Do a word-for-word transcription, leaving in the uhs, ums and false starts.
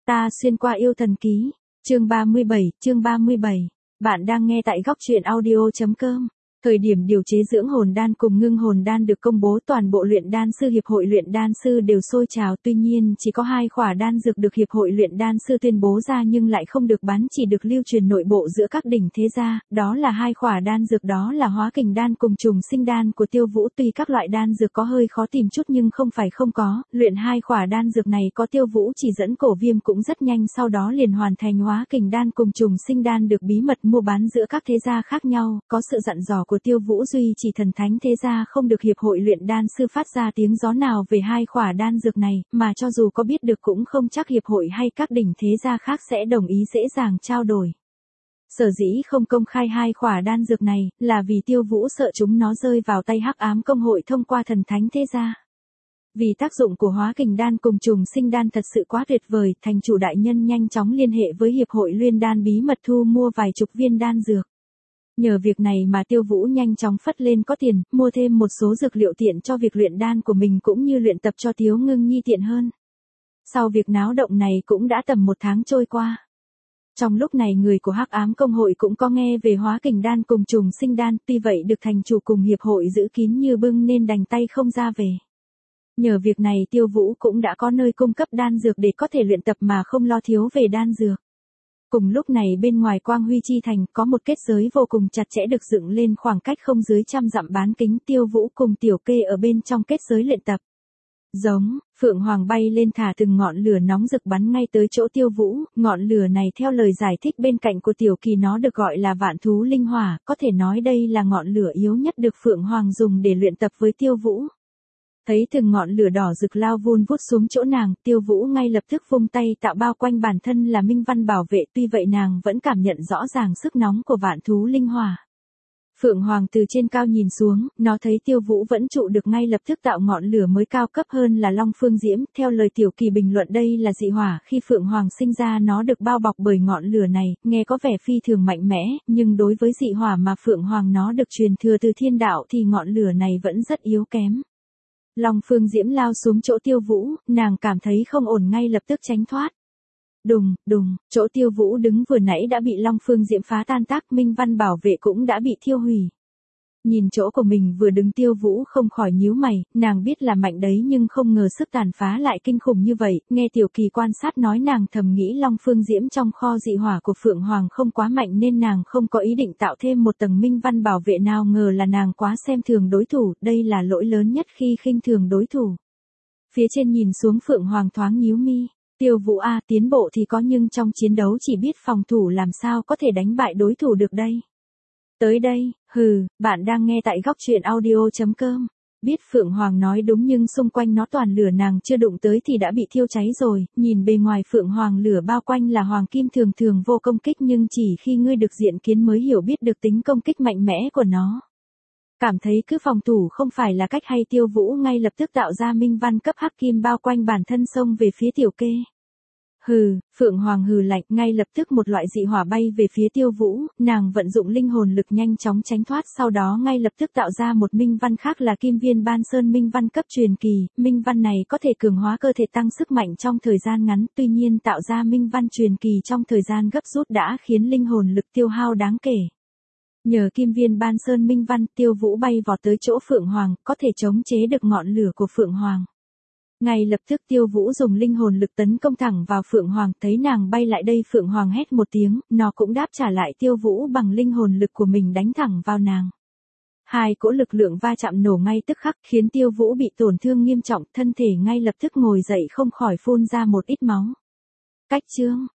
Ta xuyên qua yêu thần ký, chương ba mươi bảy, chương ba mươi bảy. Bạn đang nghe tại góc truyện audio chấm com. Thời điểm điều chế dưỡng hồn đan cùng ngưng hồn đan được công bố, toàn bộ luyện đan sư hiệp hội luyện đan sư đều sôi trào, tuy nhiên chỉ có hai khỏa đan dược được hiệp hội luyện đan sư tuyên bố ra nhưng lại không được bán, chỉ được lưu truyền nội bộ giữa các đỉnh thế gia, đó là hai khỏa đan dược, đó là hóa kình đan cùng trùng sinh đan của Tiêu Vũ. Tuy các loại đan dược có hơi khó tìm chút nhưng không phải không có, luyện hai khỏa đan dược này có Tiêu Vũ chỉ dẫn Cổ Viêm cũng rất nhanh, sau đó liền hoàn thành hóa kình đan cùng trùng sinh đan được bí mật mua bán giữa các thế gia khác nhau, có sự dặn dò của Tiêu Vũ duy chỉ thần thánh thế gia không được hiệp hội luyện đan sư phát ra tiếng gió nào về hai khỏa đan dược này, mà cho dù có biết được cũng không chắc hiệp hội hay các đỉnh thế gia khác sẽ đồng ý dễ dàng trao đổi. Sở dĩ không công khai hai khỏa đan dược này, là vì Tiêu Vũ sợ chúng nó rơi vào tay Hắc Ám Công hội thông qua thần thánh thế gia. Vì tác dụng của hóa kình đan cùng trùng sinh đan thật sự quá tuyệt vời, thành chủ đại nhân nhanh chóng liên hệ với hiệp hội luyện đan bí mật thu mua vài chục viên đan dược. Nhờ việc này mà Tiêu Vũ nhanh chóng phất lên có tiền, mua thêm một số dược liệu tiện cho việc luyện đan của mình cũng như luyện tập cho Tiếu Ngưng Nhi tiện hơn. Sau việc náo động này cũng đã tầm một tháng trôi qua. Trong lúc này người của Hắc Ám Công hội cũng có nghe về hóa kình đan cùng trùng sinh đan, tuy vậy được thành chủ cùng hiệp hội giữ kín như bưng nên đành tay không ra về. Nhờ việc này Tiêu Vũ cũng đã có nơi cung cấp đan dược để có thể luyện tập mà không lo thiếu về đan dược. Cùng lúc này bên ngoài Quang Huy Chi Thành có một kết giới vô cùng chặt chẽ được dựng lên khoảng cách không dưới trăm dặm bán kính. Tiêu Vũ cùng Tiểu Kê ở bên trong kết giới luyện tập. Giống, Phượng Hoàng bay lên thả từng ngọn lửa nóng rực bắn ngay tới chỗ Tiêu Vũ, ngọn lửa này theo lời giải thích bên cạnh của Tiểu Kỳ nó được gọi là vạn thú linh hỏa, có thể nói đây là ngọn lửa yếu nhất được Phượng Hoàng dùng để luyện tập với Tiêu Vũ. Thấy từng ngọn lửa đỏ rực lao vun vút xuống chỗ nàng, Tiêu Vũ ngay lập tức vung tay tạo bao quanh bản thân là minh văn bảo vệ, tuy vậy nàng vẫn cảm nhận rõ ràng sức nóng của vạn thú linh hỏa. Phượng Hoàng từ trên cao nhìn xuống, nó thấy Tiêu Vũ vẫn trụ được ngay lập tức tạo ngọn lửa mới cao cấp hơn là Long Phương Diễm, theo lời Tiểu Kỳ bình luận đây là dị hỏa, khi Phượng Hoàng sinh ra nó được bao bọc bởi ngọn lửa này, nghe có vẻ phi thường mạnh mẽ, nhưng đối với dị hỏa mà Phượng Hoàng nó được truyền thừa từ thiên đạo thì ngọn lửa này vẫn rất yếu kém. Long Phương Diễm lao xuống chỗ Tiêu Vũ, nàng cảm thấy không ổn ngay lập tức tránh thoát. Đùng, đùng, chỗ Tiêu Vũ đứng vừa nãy đã bị Long Phương Diễm phá tan tác, minh văn bảo vệ cũng đã bị thiêu hủy. Nhìn chỗ của mình vừa đứng Tiêu Vũ không khỏi nhíu mày, nàng biết là mạnh đấy nhưng không ngờ sức tàn phá lại kinh khủng như vậy, nghe Tiểu Kỳ quan sát nói nàng thầm nghĩ Long Phương Diễm trong kho dị hỏa của Phượng Hoàng không quá mạnh nên nàng không có ý định tạo thêm một tầng minh văn bảo vệ, nào ngờ là nàng quá xem thường đối thủ, đây là lỗi lớn nhất khi khinh thường đối thủ. Phía trên nhìn xuống Phượng Hoàng thoáng nhíu mi, Tiêu Vũ a, tiến bộ thì có nhưng trong chiến đấu chỉ biết phòng thủ làm sao có thể đánh bại đối thủ được đây. Tới đây, hừ, bạn đang nghe tại góc truyện audio chấm com. Biết Phượng Hoàng nói đúng nhưng xung quanh nó toàn lửa, nàng chưa đụng tới thì đã bị thiêu cháy rồi, nhìn bề ngoài Phượng Hoàng lửa bao quanh là hoàng kim thường thường vô công kích nhưng chỉ khi ngươi được diện kiến mới hiểu biết được tính công kích mạnh mẽ của nó. Cảm thấy cứ phòng thủ không phải là cách hay, Tiêu Vũ ngay lập tức tạo ra minh văn cấp hắc kim bao quanh bản thân xông về phía Tiểu Kê. Hừ, Phượng Hoàng hừ lạnh, ngay lập tức một loại dị hỏa bay về phía Tiêu Vũ, nàng vận dụng linh hồn lực nhanh chóng tránh thoát, sau đó ngay lập tức tạo ra một minh văn khác là Kim Viên Ban Sơn minh văn cấp truyền kỳ, minh văn này có thể cường hóa cơ thể tăng sức mạnh trong thời gian ngắn, tuy nhiên tạo ra minh văn truyền kỳ trong thời gian gấp rút đã khiến linh hồn lực tiêu hao đáng kể. Nhờ Kim Viên Ban Sơn minh văn, Tiêu Vũ bay vọt tới chỗ Phượng Hoàng, có thể chống chế được ngọn lửa của Phượng Hoàng. Ngay lập tức Tiêu Vũ dùng linh hồn lực tấn công thẳng vào Phượng Hoàng, thấy nàng bay lại đây Phượng Hoàng hét một tiếng, nó cũng đáp trả lại Tiêu Vũ bằng linh hồn lực của mình đánh thẳng vào nàng. Hai cỗ lực lượng va chạm nổ ngay tức khắc khiến Tiêu Vũ bị tổn thương nghiêm trọng, thân thể ngay lập tức ngồi dậy không khỏi phun ra một ít máu. Cách chương,